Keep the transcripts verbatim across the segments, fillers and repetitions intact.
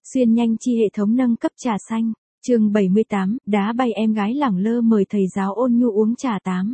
Xuyên nhanh chi hệ thống nâng cấp trà xanh, chương bảy mươi tám, đá bay em gái lẳng lơ mời thầy giáo ôn nhu uống trà tám.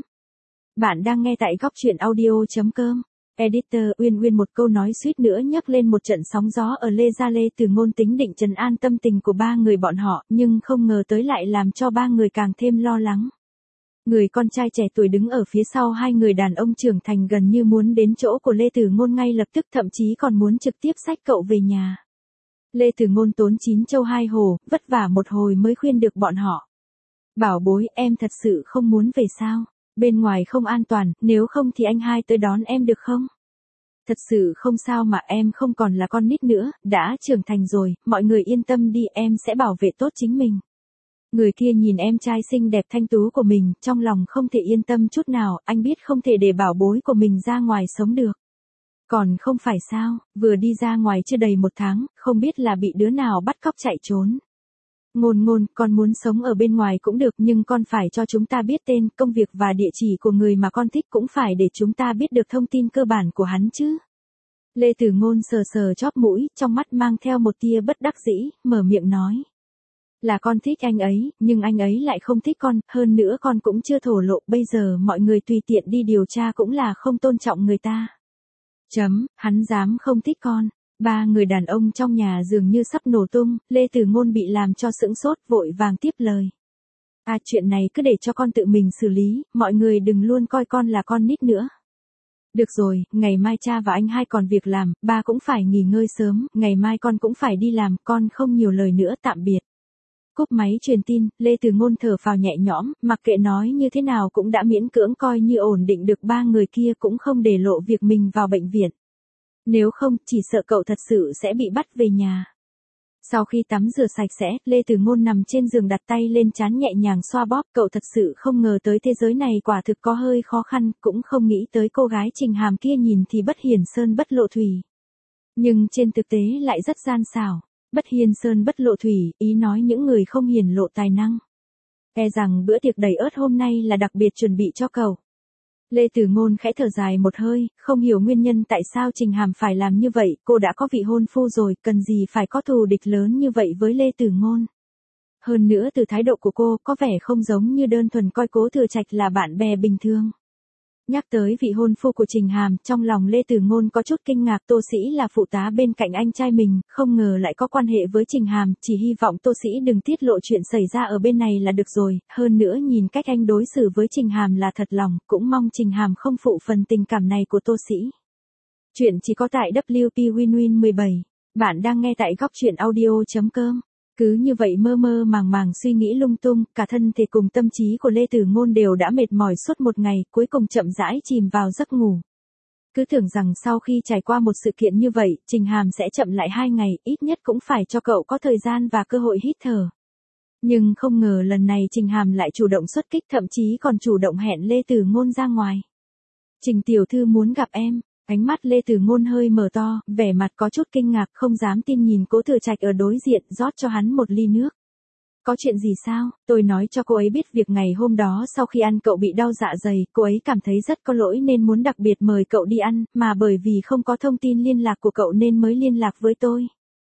Bạn đang nghe tại góc truyện audio.com. Editor Uyên Uyên một câu nói suýt nữa nhấc lên một trận sóng gió ở Lê Gia Lê Từ Ngôn tính định trấn an tâm tình của ba người bọn họ, nhưng không ngờ tới lại làm cho ba người càng thêm lo lắng. Người con trai trẻ tuổi đứng ở phía sau hai người đàn ông trưởng thành gần như muốn đến chỗ của Lê Từ Ngôn ngay lập tức, thậm chí còn muốn trực tiếp xách cậu về nhà. Lê Từ Ngôn tốn chín châu hai hổ, vất vả một hồi mới khuyên được bọn họ. Bảo bối, em thật sự không muốn về sao? Bên ngoài không an toàn, nếu không thì anh hai tới đón em được không? Thật sự không sao mà, em không còn là con nít nữa, đã trưởng thành rồi, mọi người yên tâm đi, em sẽ bảo vệ tốt chính mình. Người kia nhìn em trai xinh đẹp thanh tú của mình, trong lòng không thể yên tâm chút nào, anh biết không thể để bảo bối của mình ra ngoài sống được. Còn không phải sao, vừa đi ra ngoài chưa đầy một tháng, không biết là bị đứa nào bắt cóc chạy trốn. Ngôn Ngôn, con muốn sống ở bên ngoài cũng được, nhưng con phải cho chúng ta biết tên, công việc và địa chỉ của người mà con thích, cũng phải để chúng ta biết được thông tin cơ bản của hắn chứ. Lê Từ Ngôn sờ sờ chóp mũi, trong mắt mang theo một tia bất đắc dĩ, mở miệng nói. Là con thích anh ấy, nhưng anh ấy lại không thích con, hơn nữa con cũng chưa thổ lộ, bây giờ mọi người tùy tiện đi điều tra cũng là không tôn trọng người ta. Chấm, hắn dám không thích con. Ba người đàn ông trong nhà dường như sắp nổ tung, Lê Từ Ngôn bị làm cho sững sốt, vội vàng tiếp lời. À, chuyện này cứ để cho con tự mình xử lý, mọi người đừng luôn coi con là con nít nữa. Được rồi, ngày mai cha và anh hai còn việc làm, ba cũng phải nghỉ ngơi sớm, ngày mai con cũng phải đi làm, con không nhiều lời nữa, tạm biệt. Cúp máy truyền tin, Lê Từ Ngôn thở phào nhẹ nhõm, mặc kệ nói như thế nào cũng đã miễn cưỡng coi như ổn định được ba người kia, cũng không để lộ việc mình vào bệnh viện. Nếu không, chỉ sợ cậu thật sự sẽ bị bắt về nhà. Sau khi tắm rửa sạch sẽ, Lê Từ Ngôn nằm trên giường đặt tay lên trán nhẹ nhàng xoa bóp, cậu thật sự không ngờ tới thế giới này quả thực có hơi khó khăn, cũng không nghĩ tới cô gái Trình Hàm kia nhìn thì bất hiền sơn bất lộ thủy. Nhưng trên thực tế lại rất gian xảo. Bất hiền sơn bất lộ thủy, ý nói những người không hiển lộ tài năng. E rằng bữa tiệc đầy ớt hôm nay là đặc biệt chuẩn bị cho cậu. Lê Từ Ngôn khẽ thở dài một hơi, không hiểu nguyên nhân tại sao Trình Hàm phải làm như vậy, cô đã có vị hôn phu rồi, cần gì phải có thù địch lớn như vậy với Lê Từ Ngôn. Hơn nữa từ thái độ của cô, có vẻ không giống như đơn thuần coi Cố Thừa Trạch là bạn bè bình thường. Nhắc tới vị hôn phu của Trình Hàm, trong lòng Lê Từ Ngôn có chút kinh ngạc, Tô Sĩ là phụ tá bên cạnh anh trai mình, không ngờ lại có quan hệ với Trình Hàm, chỉ hy vọng Tô Sĩ đừng tiết lộ chuyện xảy ra ở bên này là được rồi, hơn nữa nhìn cách anh đối xử với Trình Hàm là thật lòng, cũng mong Trình Hàm không phụ phần tình cảm này của Tô Sĩ. Chuyện chỉ có tại W P Win Win mười bảy, bạn đang nghe tại góc truyện audio.com. Cứ như vậy mơ mơ màng màng suy nghĩ lung tung, cả thân thể cùng tâm trí của Lê Từ Ngôn đều đã mệt mỏi suốt một ngày, cuối cùng chậm rãi chìm vào giấc ngủ. Cứ tưởng rằng sau khi trải qua một sự kiện như vậy, Trình Hàm sẽ chậm lại hai ngày, ít nhất cũng phải cho cậu có thời gian và cơ hội hít thở. Nhưng không ngờ lần này Trình Hàm lại chủ động xuất kích, thậm chí còn chủ động hẹn Lê Từ Ngôn ra ngoài. Trình tiểu thư muốn gặp em. Ánh mắt Lê Từ Ngôn hơi mở to, vẻ mặt có chút kinh ngạc, không dám tin nhìn Cố Thừa Trạch ở đối diện, rót cho hắn một ly nước. Có chuyện gì sao? Tôi nói cho cô ấy biết việc ngày hôm đó sau khi ăn cậu bị đau dạ dày, cô ấy cảm thấy rất có lỗi nên muốn đặc biệt mời cậu đi ăn, mà bởi vì không có thông tin liên lạc của cậu nên mới liên lạc với tôi.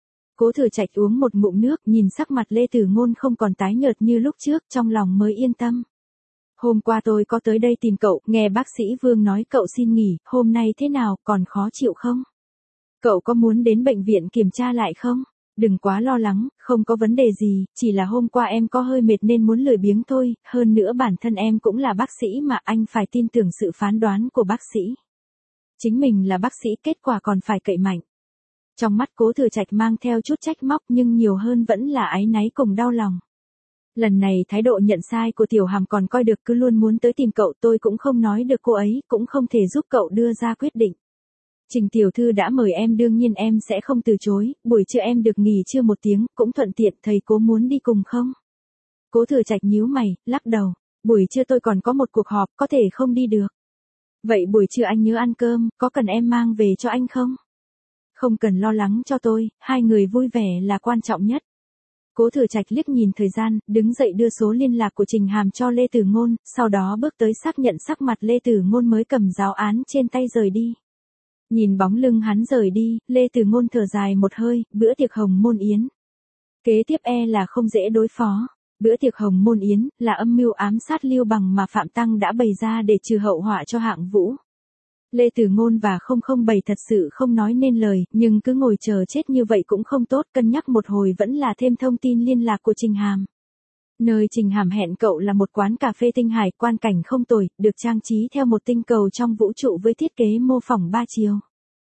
Cố Thừa Trạch uống một ngụm nước, nhìn sắc mặt Lê Từ Ngôn không còn tái nhợt như lúc trước, trong lòng mới yên tâm. Hôm qua tôi có tới đây tìm cậu, nghe bác sĩ Vương nói cậu xin nghỉ, hôm nay thế nào, còn khó chịu không? Cậu có muốn đến bệnh viện kiểm tra lại không? Đừng quá lo lắng, không có vấn đề gì, chỉ là hôm qua em có hơi mệt nên muốn lười biếng thôi, hơn nữa bản thân em cũng là bác sĩ mà, anh phải tin tưởng sự phán đoán của bác sĩ. Chính mình là bác sĩ, kết quả còn phải cậy mạnh. Trong mắt Cố Thừa Trạch mang theo chút trách móc, nhưng nhiều hơn vẫn là áy náy cùng đau lòng. Lần này thái độ nhận sai của Tiểu Hàm còn coi được, cứ luôn muốn tới tìm cậu, tôi cũng không nói được cô ấy, cũng không thể giúp cậu đưa ra quyết định. Trình tiểu thư đã mời em, đương nhiên em sẽ không từ chối, buổi trưa em được nghỉ trưa một tiếng, cũng thuận tiện, thầy Cố muốn đi cùng không? Cố Thừa Trạch nhíu mày, lắc đầu, buổi trưa tôi còn có một cuộc họp, có thể không đi được. Vậy buổi trưa anh nhớ ăn cơm, có cần em mang về cho anh không? Không cần lo lắng cho tôi, hai người vui vẻ là quan trọng nhất. Cố Thừa Trạch liếc nhìn thời gian, đứng dậy đưa số liên lạc của Trình Hàm cho Lê Từ Ngôn, sau đó bước tới xác nhận sắc mặt Lê Từ Ngôn mới cầm giáo án trên tay rời đi. Nhìn bóng lưng hắn rời đi, Lê Từ Ngôn thở dài một hơi, bữa tiệc hồng môn yến. Kế tiếp e là không dễ đối phó. Bữa tiệc hồng môn yến là âm mưu ám sát Lưu Bằng mà Phạm Tăng đã bày ra để trừ hậu họa cho Hạng Vũ. Lê Tử Ngôn và không không bảy thật sự không nói nên lời, nhưng cứ ngồi chờ chết như vậy cũng không tốt, cân nhắc một hồi vẫn là thêm thông tin liên lạc của Trình Hàm. Nơi Trình Hàm hẹn cậu là một quán cà phê tinh hải, quan cảnh không tồi, được trang trí theo một tinh cầu trong vũ trụ với thiết kế mô phỏng ba chiều.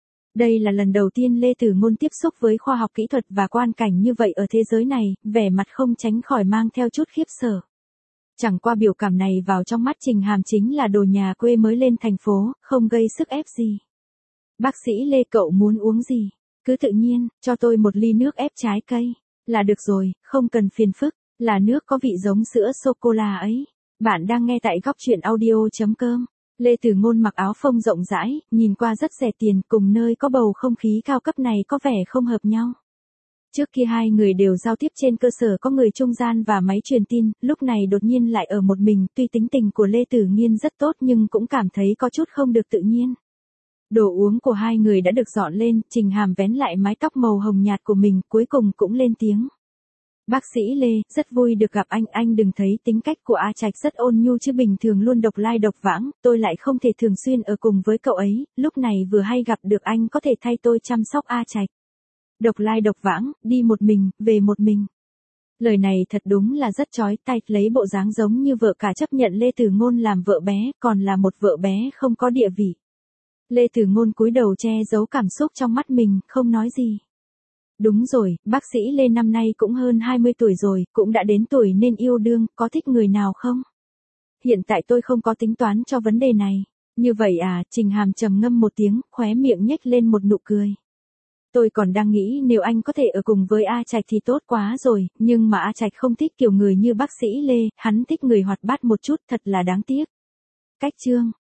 Đây là lần đầu tiên Lê Tử Ngôn tiếp xúc với khoa học kỹ thuật và quan cảnh như vậy ở thế giới này, vẻ mặt không tránh khỏi mang theo chút khiếp sợ. Chẳng qua biểu cảm này vào trong mắt Trình Hàm chính là đồ nhà quê mới lên thành phố, không gây sức ép gì. Bác sĩ Lê, cậu muốn uống gì? Cứ tự nhiên, cho tôi một ly nước ép trái cây. Là được rồi, không cần phiền phức, là nước có vị giống sữa sô-cô-la ấy. Bạn đang nghe tại góc truyện audio chấm com. Lê Tử Ngôn mặc áo phông rộng rãi, nhìn qua rất rẻ tiền, cùng nơi có bầu không khí cao cấp này có vẻ không hợp nhau. Trước kia hai người đều giao tiếp trên cơ sở có người trung gian và máy truyền tin, lúc này đột nhiên lại ở một mình, tuy tính tình của Lê Tử Nghiên rất tốt nhưng cũng cảm thấy có chút không được tự nhiên. Đồ uống của hai người đã được dọn lên, Trình Hàm vén lại mái tóc màu hồng nhạt của mình, cuối cùng cũng lên tiếng. Bác sĩ Lê, rất vui được gặp anh, anh đừng thấy tính cách của A Trạch rất ôn nhu chứ bình thường luôn độc lai độc vãng, tôi lại không thể thường xuyên ở cùng với cậu ấy, lúc này vừa hay gặp được anh có thể thay tôi chăm sóc A Trạch. Độc lai độc vãng, đi một mình, về một mình. Lời này thật đúng là rất chói tai, lấy bộ dáng giống như vợ cả chấp nhận Lê Tử Ngôn làm vợ bé, còn là một vợ bé không có địa vị. Lê Tử Ngôn cúi đầu che giấu cảm xúc trong mắt mình, không nói gì. Đúng rồi, bác sĩ Lê năm nay cũng hơn hai mươi tuổi rồi, cũng đã đến tuổi nên yêu đương, có thích người nào không? Hiện tại tôi không có tính toán cho vấn đề này. Như vậy à, Trình Hàm trầm ngâm một tiếng, khóe miệng nhếch lên một nụ cười. Tôi còn đang nghĩ nếu anh có thể ở cùng với A Trạch thì tốt quá rồi, nhưng mà A Trạch không thích kiểu người như bác sĩ Lê, hắn thích người hoạt bát một chút, thật là đáng tiếc. Cách chương